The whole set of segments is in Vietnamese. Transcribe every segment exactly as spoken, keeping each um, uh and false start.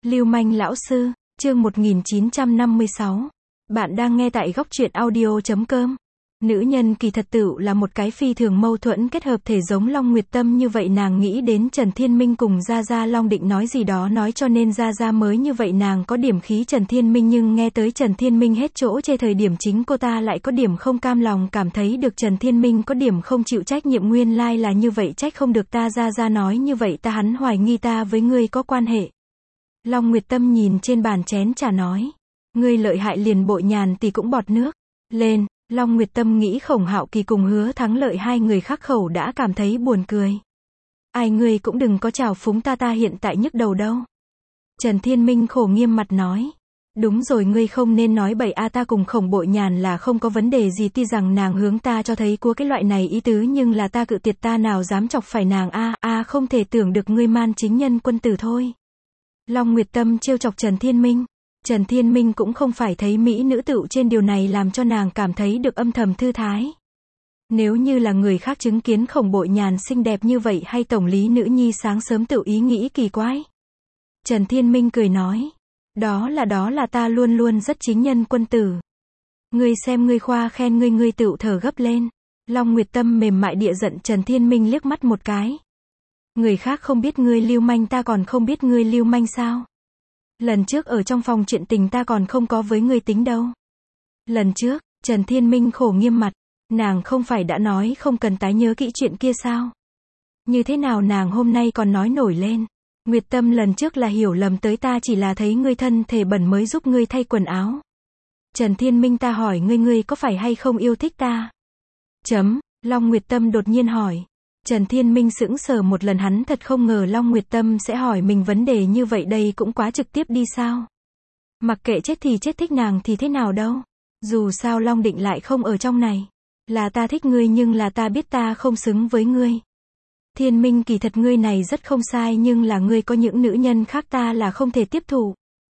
Lưu manh lão sư, chương một nghìn chín trăm năm mươi sáu. Bạn đang nghe tại góc truyện audio chấm com. Nữ nhân kỳ thật tựu là một cái phi thường mâu thuẫn kết hợp thể giống Long Nguyệt Tâm như vậy, nàng nghĩ đến Trần Thiên Minh cùng Gia Gia Long định nói gì đó nói cho nên Gia Gia mới như vậy, nàng có điểm khí Trần Thiên Minh, nhưng nghe tới Trần Thiên Minh hết chỗ chê thời điểm chính cô ta lại có điểm không cam lòng, cảm thấy được Trần Thiên Minh có điểm không chịu trách nhiệm, nguyên lai là như vậy, trách không được ta. Gia Gia nói như vậy ta hắn hoài nghi ta với ngươi có quan hệ. Long Nguyệt Tâm nhìn trên bàn chén trà nói, ngươi lợi hại, liền Bội Nhàn tỷ cũng bọt nước lên. Long Nguyệt Tâm nghĩ Khổng Hạo Kỳ cùng Hứa Thắng Lợi hai người khắc khẩu đã cảm thấy buồn cười. Ai, ngươi cũng đừng có chào phúng ta, ta hiện tại nhức đầu đâu. Trần Thiên Minh khổ nghiêm mặt nói, đúng rồi, ngươi không nên nói bậy a, ta cùng Khổng Bội Nhàn là không có vấn đề gì, tuy rằng nàng hướng ta cho thấy của cái loại này ý tứ, nhưng là ta cự tuyệt, ta nào dám chọc phải nàng a a không thể tưởng được ngươi man chính nhân quân tử thôi. Long Nguyệt Tâm trêu chọc Trần Thiên Minh. Trần Thiên Minh cũng không phải thấy mỹ nữ tựu trên điều này làm cho nàng cảm thấy được âm thầm thư thái. Nếu như là người khác chứng kiến Khổng Bội Nhàn xinh đẹp như vậy, hay tổng lý nữ nhi sáng sớm tựu ý nghĩ kỳ quái. Trần Thiên Minh cười nói, đó là đó là ta luôn luôn rất chính nhân quân tử. Ngươi xem ngươi khoa khen ngươi, ngươi tựu thở gấp lên. Long Nguyệt Tâm mềm mại địa giận Trần Thiên Minh liếc mắt một cái. Người khác không biết ngươi lưu manh, ta còn không biết ngươi lưu manh sao? Lần trước ở trong phòng chuyện tình ta còn không có với ngươi tính đâu. Lần trước, Trần Thiên Minh khổ nghiêm mặt, nàng không phải đã nói không cần tái nhớ kỹ chuyện kia sao? Như thế nào nàng hôm nay còn nói nổi lên? Nguyệt Tâm, lần trước là hiểu lầm tới, ta chỉ là thấy ngươi thân thể bẩn mới giúp ngươi thay quần áo. Trần Thiên Minh, ta hỏi ngươi, ngươi có phải hay không yêu thích ta? Chấm, Long Nguyệt Tâm đột nhiên hỏi. Trần Thiên Minh sững sờ một lần, hắn thật không ngờ Long Nguyệt Tâm sẽ hỏi mình vấn đề như vậy, đây cũng quá trực tiếp đi sao. Mặc kệ chết thì chết, thích nàng thì thế nào đâu. Dù sao Long Định lại không ở trong này. Là ta thích ngươi, nhưng là ta biết ta không xứng với ngươi. Thiên Minh, kỳ thật ngươi này rất không sai, nhưng là ngươi có những nữ nhân khác ta là không thể tiếp thụ.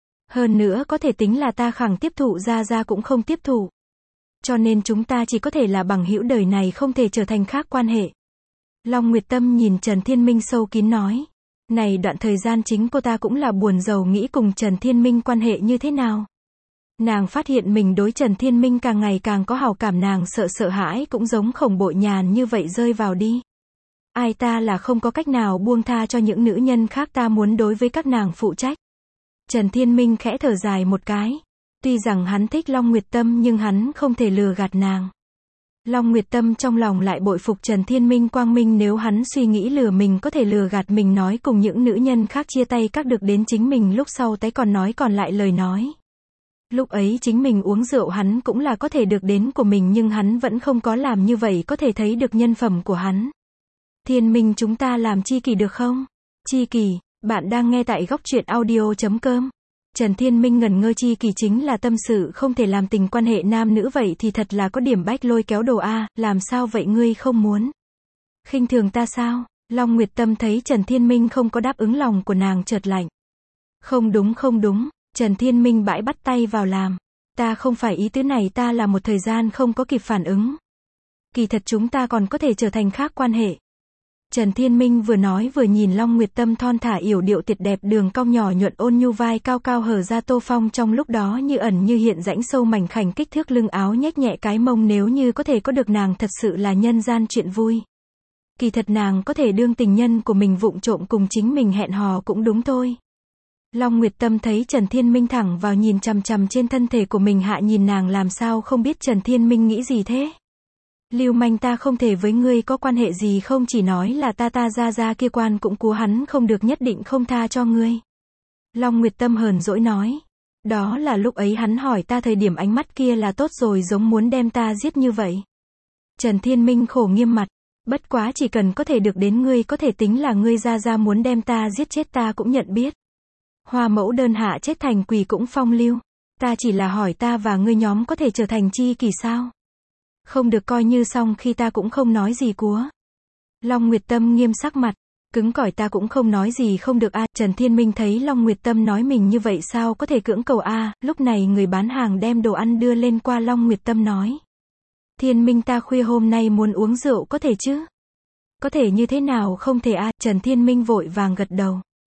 Hơn nữa có thể tính là ta khẳng tiếp thụ, Gia Gia cũng không tiếp thụ. Cho nên chúng ta chỉ có thể là bằng hữu, đời này không thể trở thành khác quan hệ. Long Nguyệt Tâm nhìn Trần Thiên Minh sâu kín nói, này đoạn thời gian chính cô ta cũng là buồn rầu nghĩ cùng Trần Thiên Minh quan hệ như thế nào. Nàng phát hiện mình đối Trần Thiên Minh càng ngày càng có hảo cảm, nàng sợ sợ hãi cũng giống Khổng Bội Nhàn như vậy rơi vào đi. Ai, ta là không có cách nào buông tha cho những nữ nhân khác, ta muốn đối với các nàng phụ trách. Trần Thiên Minh khẽ thở dài một cái. Tuy rằng hắn thích Long Nguyệt Tâm nhưng hắn không thể lừa gạt nàng. Long Nguyệt Tâm trong lòng lại bội phục Trần Thiên Minh quang minh, nếu hắn suy nghĩ lừa mình có thể lừa gạt mình, nói cùng những nữ nhân khác chia tay các được đến chính mình lúc sau tái còn nói còn lại lời nói. Lúc ấy chính mình uống rượu hắn cũng là có thể được đến của mình, nhưng hắn vẫn không có làm như vậy, có thể thấy được nhân phẩm của hắn. Thiên Minh, chúng ta làm chi kỷ được không? Chi kỷ, bạn đang nghe tại góc truyện audio chấm com. Trần Thiên Minh ngẩn ngơ, chi kỷ chính là tâm sự không thể làm tình quan hệ nam nữ, vậy thì thật là có điểm bách lôi kéo đồ a, làm sao vậy, ngươi không muốn khinh thường ta sao? Long Nguyệt Tâm thấy Trần Thiên Minh không có đáp ứng, lòng của nàng chợt lạnh. Không đúng không đúng, Trần Thiên Minh bãi bắt tay vào làm. Ta không phải ý tứ này, ta là một thời gian không có kịp phản ứng. Kỳ thật chúng ta còn có thể trở thành khác quan hệ. Trần Thiên Minh vừa nói vừa nhìn Long Nguyệt Tâm thon thả yểu điệu tuyệt đẹp, đường cong nhỏ nhuận ôn nhu, vai cao cao hở ra tô phong, trong lúc đó như ẩn như hiện rãnh sâu mảnh khảnh, kích thước lưng áo nhếch nhẹ cái mông, nếu như có thể có được nàng thật sự là nhân gian chuyện vui. Kỳ thật nàng có thể đương tình nhân của mình, vụng trộm cùng chính mình hẹn hò cũng đúng thôi. Long Nguyệt Tâm thấy Trần Thiên Minh thẳng vào nhìn chằm chằm trên thân thể của mình, hạ nhìn nàng làm sao không biết Trần Thiên Minh nghĩ gì thế. Lưu manh, ta không thể với ngươi có quan hệ gì, không chỉ nói là ta ta Gia Gia kia quan cũng cú hắn không được, nhất định không tha cho ngươi. Long Nguyệt Tâm hờn dỗi nói, đó là lúc ấy hắn hỏi ta thời điểm ánh mắt kia là tốt rồi, giống muốn đem ta giết như vậy. Trần Thiên Minh khổ nghiêm mặt, bất quá chỉ cần có thể được đến ngươi, có thể tính là ngươi Gia Gia muốn đem ta giết chết ta cũng nhận biết. Hoa mẫu đơn hạ chết thành quỷ cũng phong lưu. Ta chỉ là hỏi ta và ngươi nhóm có thể trở thành chi kỷ sao? Không được, coi như xong, khi ta cũng không nói gì cúa. Long Nguyệt Tâm nghiêm sắc mặt, cứng cỏi, ta cũng không nói gì không được a. Trần Thiên Minh thấy Long Nguyệt Tâm nói mình như vậy sao có thể cưỡng cầu a. Lúc này người bán hàng đem đồ ăn đưa lên qua, Long Nguyệt Tâm nói, Thiên Minh, ta khuya hôm nay muốn uống rượu, có thể chứ? Có thể như thế nào không thể a? Trần Thiên Minh vội vàng gật đầu.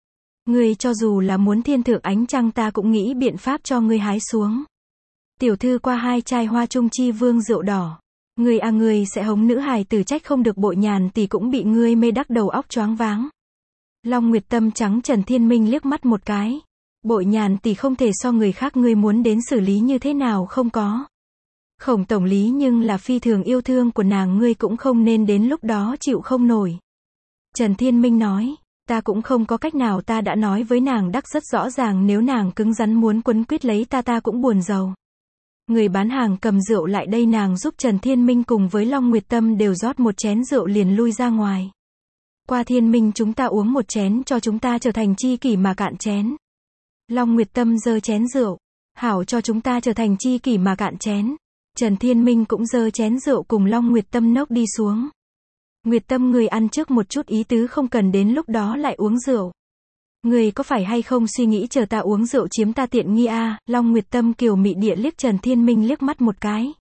Ngươi cho dù là muốn thiên thượng ánh trăng ta cũng nghĩ biện pháp cho ngươi hái xuống. Tiểu thư qua hai chai hoa trung chi vương rượu đỏ. Ngươi à ngươi sẽ hống nữ hài tử trách không được Bội Nhàn tỷ cũng bị ngươi mê đắc đầu óc choáng váng. Long Nguyệt Tâm trắng Trần Thiên Minh liếc mắt một cái. Bội Nhàn tỷ không thể so người khác, ngươi muốn đến xử lý như thế nào không có. Khổng tổng lý nhưng là phi thường yêu thương của nàng, ngươi cũng không nên đến lúc đó chịu không nổi. Trần Thiên Minh nói, ta cũng không có cách nào, ta đã nói với nàng đắc rất rõ ràng, nếu nàng cứng rắn muốn quấn quýt lấy ta ta cũng buồn giàu. Người bán hàng cầm rượu lại đây, nàng giúp Trần Thiên Minh cùng với Long Nguyệt Tâm đều rót một chén rượu liền lui ra ngoài. Qua Thiên Minh, chúng ta uống một chén cho chúng ta trở thành chi kỷ mà cạn chén. Long Nguyệt Tâm giơ chén rượu. Hảo, cho chúng ta trở thành chi kỷ mà cạn chén. Trần Thiên Minh cũng giơ chén rượu cùng Long Nguyệt Tâm nốc đi xuống. Nguyệt Tâm, người ăn trước một chút, ý tứ không cần đến lúc đó lại uống rượu. Người có phải hay không suy nghĩ chờ ta uống rượu chiếm ta tiện nghi a? À? Long Nguyệt Tâm kiều mị địa liếc Trần Thiên Minh liếc mắt một cái.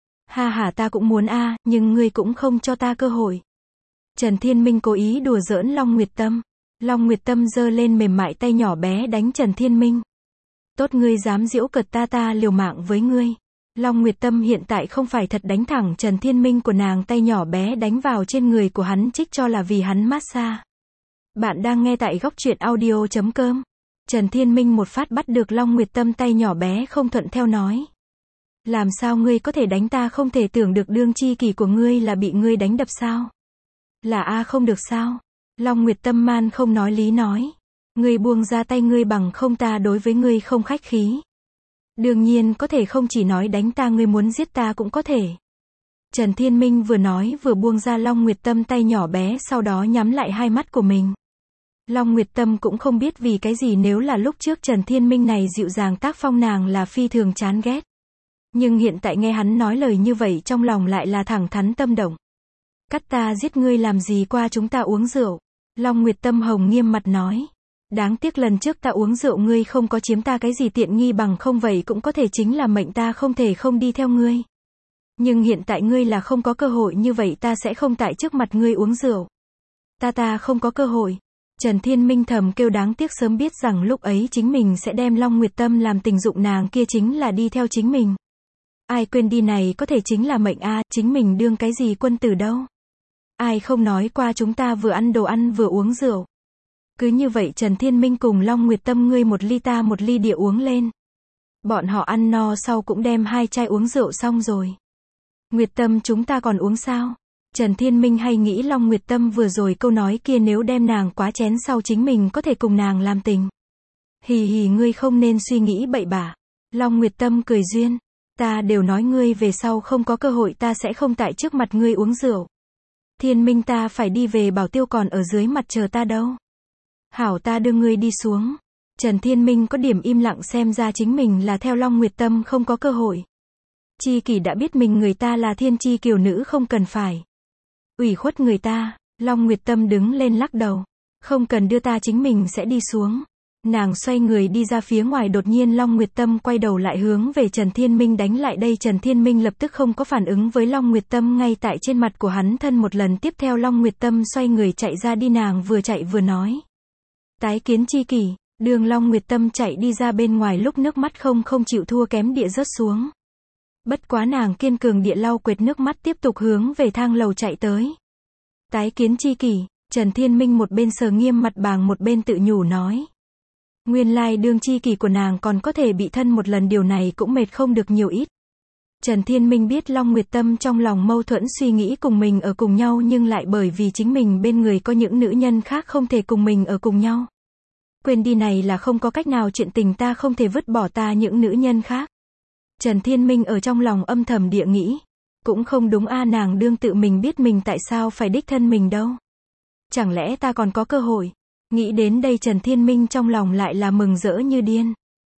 Ha ha, ta cũng muốn a, à, nhưng ngươi cũng không cho ta cơ hội. Trần Thiên Minh cố ý đùa giỡn Long Nguyệt Tâm. Long Nguyệt Tâm giơ lên mềm mại tay nhỏ bé đánh Trần Thiên Minh. Tốt, ngươi dám giễu cợt ta, ta liều mạng với ngươi. Long Nguyệt Tâm hiện tại không phải thật đánh thẳng Trần Thiên Minh của nàng, tay nhỏ bé đánh vào trên người của hắn trích cho là vì hắn massage. Bạn đang nghe tại góc truyện audio chấm com. Trần Thiên Minh một phát bắt được Long Nguyệt Tâm tay nhỏ bé không thuận theo nói. Làm sao ngươi có thể đánh ta, không thể tưởng được đương chi kỷ của ngươi là bị ngươi đánh đập sao? Là a, không được sao? Long Nguyệt Tâm man không nói lý nói. Ngươi buông ra tay ngươi, bằng không ta đối với ngươi không khách khí. Đương nhiên có thể, không chỉ nói đánh ta, ngươi muốn giết ta cũng có thể. Trần Thiên Minh vừa nói vừa buông ra Long Nguyệt Tâm tay nhỏ bé, sau đó nhắm lại hai mắt của mình. Long Nguyệt Tâm cũng không biết vì cái gì, nếu là lúc trước Trần Thiên Minh này dịu dàng tác phong nàng là phi thường chán ghét. Nhưng hiện tại nghe hắn nói lời như vậy trong lòng lại là thẳng thắn tâm động. Cắt ta giết ngươi làm gì, qua chúng ta uống rượu. Long Nguyệt Tâm hồng nghiêm mặt nói. Đáng tiếc lần trước ta uống rượu ngươi không có chiếm ta cái gì tiện nghi, bằng không vậy cũng có thể chính là mệnh ta không thể không đi theo ngươi. Nhưng hiện tại ngươi là không có cơ hội như vậy, ta sẽ không tại trước mặt ngươi uống rượu. Ta ta không có cơ hội. Trần Thiên Minh thầm kêu đáng tiếc, sớm biết rằng lúc ấy chính mình sẽ đem Long Nguyệt Tâm làm tình dụng, nàng kia chính là đi theo chính mình. Ai quên đi, này có thể chính là mệnh a, à, chính mình đương cái gì quân tử đâu. Ai không nói qua chúng ta vừa ăn đồ ăn vừa uống rượu. Cứ như vậy Trần Thiên Minh cùng Long Nguyệt Tâm ngươi một ly ta một ly địa uống lên. Bọn họ ăn no sau cũng đem hai chai uống rượu xong rồi. Nguyệt Tâm, chúng ta còn uống sao? Trần Thiên Minh hay nghĩ Long Nguyệt Tâm vừa rồi câu nói kia, nếu đem nàng quá chén sau chính mình có thể cùng nàng làm tình. Hì hì, ngươi không nên suy nghĩ bậy bạ. Long Nguyệt Tâm cười duyên. Ta đều nói ngươi về sau không có cơ hội, ta sẽ không tại trước mặt ngươi uống rượu. Thiên Minh, ta phải đi về, Bảo Tiêu còn ở dưới mặt chờ ta đâu. Hảo, ta đưa ngươi đi xuống. Trần Thiên Minh có điểm im lặng, xem ra chính mình là theo Long Nguyệt Tâm không có cơ hội. Chi kỷ đã biết mình người ta là thiên chi kiều nữ, không cần phải ủy khuất người ta. Long Nguyệt Tâm đứng lên lắc đầu. Không cần đưa ta, chính mình sẽ đi xuống. Nàng xoay người đi ra phía ngoài, đột nhiên Long Nguyệt Tâm quay đầu lại hướng về Trần Thiên Minh đánh lại đây. Trần Thiên Minh lập tức không có phản ứng với Long Nguyệt Tâm, ngay tại trên mặt của hắn thân một lần. Tiếp theo Long Nguyệt Tâm xoay người chạy ra đi, nàng vừa chạy vừa nói. Tái kiến chi kỷ. Đường Long Nguyệt Tâm chạy đi ra bên ngoài lúc nước mắt không không chịu thua kém địa rớt xuống. Bất quá nàng kiên cường địa lau quệt nước mắt, tiếp tục hướng về thang lầu chạy tới. Tái kiến chi kỷ. Trần Thiên Minh một bên sờ nghiêm mặt bàng một bên tự nhủ nói. Nguyên lai đương chi kỷ của nàng còn có thể bị thân một lần, điều này cũng mệt không được nhiều ít. Trần Thiên Minh biết Long Nguyệt Tâm trong lòng mâu thuẫn, suy nghĩ cùng mình ở cùng nhau nhưng lại bởi vì chính mình bên người có những nữ nhân khác không thể cùng mình ở cùng nhau. Quên đi, này là không có cách nào, chuyện tình ta không thể vứt bỏ ta những nữ nhân khác. Trần Thiên Minh ở trong lòng âm thầm địa nghĩ. Cũng không đúng a, nàng đương tự mình biết mình tại sao phải đích thân mình đâu. Chẳng lẽ ta còn có cơ hội? Nghĩ đến đây Trần Thiên Minh trong lòng lại là mừng rỡ như điên.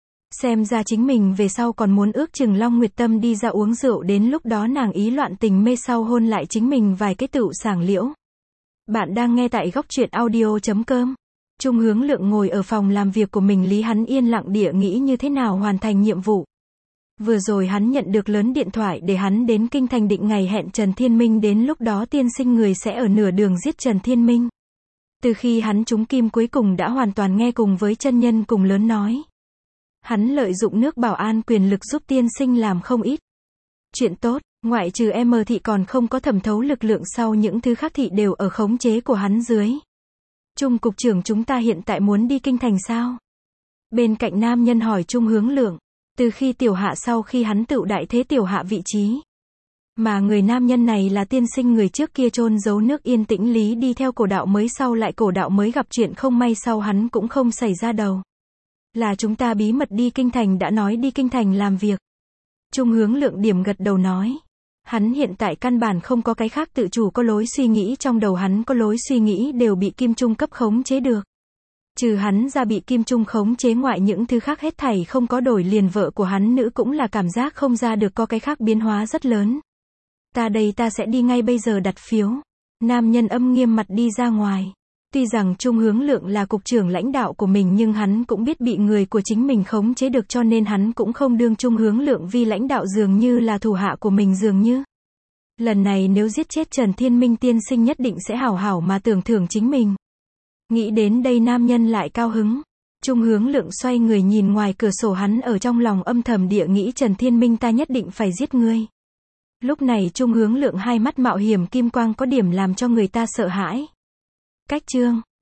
Xem ra chính mình về sau còn muốn ước chừng Long Nguyệt Tâm đi ra uống rượu, đến lúc đó nàng ý loạn tình mê sau hôn lại chính mình vài cái tựu sảng liễu. Bạn đang nghe tại góc truyện audio chấm com. Trung Hướng Lượng ngồi ở phòng làm việc của mình, Lý hắn yên lặng địa nghĩ như thế nào hoàn thành nhiệm vụ. Vừa rồi hắn nhận được lớn điện thoại để hắn đến Kinh Thành định ngày hẹn Trần Thiên Minh, đến lúc đó tiên sinh người sẽ ở nửa đường giết Trần Thiên Minh. Từ khi hắn trúng kim cuối cùng đã hoàn toàn nghe cùng với chân nhân cùng lớn nói. Hắn lợi dụng nước bảo an quyền lực giúp tiên sinh làm không ít chuyện tốt, ngoại trừ M thị còn không có thẩm thấu lực lượng sau những thứ khác thị đều ở khống chế của hắn dưới. Trung cục trưởng chúng ta hiện tại muốn đi kinh thành sao? Bên cạnh nam nhân hỏi Trung Hướng Lượng. Từ khi tiểu hạ sau khi hắn tự đại thế tiểu hạ vị trí. Mà người nam nhân này là tiên sinh người trước kia chôn giấu nước Yên Tĩnh Lý đi theo cổ đạo mới sau lại cổ đạo mới gặp chuyện không may sau hắn cũng không xảy ra đầu. Là chúng ta bí mật đi kinh thành đã nói đi kinh thành làm việc. Trung Hướng Lượng điểm gật đầu nói. Hắn hiện tại căn bản không có cái khác tự chủ có lối suy nghĩ trong đầu hắn có lối suy nghĩ đều bị Kim Trung cấp khống chế được. Trừ hắn ra bị Kim Trung khống chế ngoại những thứ khác hết thảy không có đổi liền vợ của hắn nữ cũng là cảm giác không ra được có cái khác biến hóa rất lớn. Ta đây ta sẽ đi ngay bây giờ đặt phiếu. Nam nhân âm nghiêm mặt đi ra ngoài. Tuy rằng Trung Hướng Lượng là cục trưởng lãnh đạo của mình nhưng hắn cũng biết bị người của chính mình khống chế được cho nên hắn cũng không đương Trung Hướng Lượng vì lãnh đạo dường như là thủ hạ của mình dường như. Lần này nếu giết chết Trần Thiên Minh tiên sinh nhất định sẽ hảo hảo mà tưởng thưởng chính mình. Nghĩ đến đây nam nhân lại cao hứng. Trung Hướng Lượng xoay người nhìn ngoài cửa sổ hắn ở trong lòng âm thầm địa nghĩ Trần Thiên Minh ta nhất định phải giết ngươi. Lúc này Trung Hướng Lượng hai mắt mạo hiểm kim quang có điểm làm cho người ta sợ hãi. Cách chương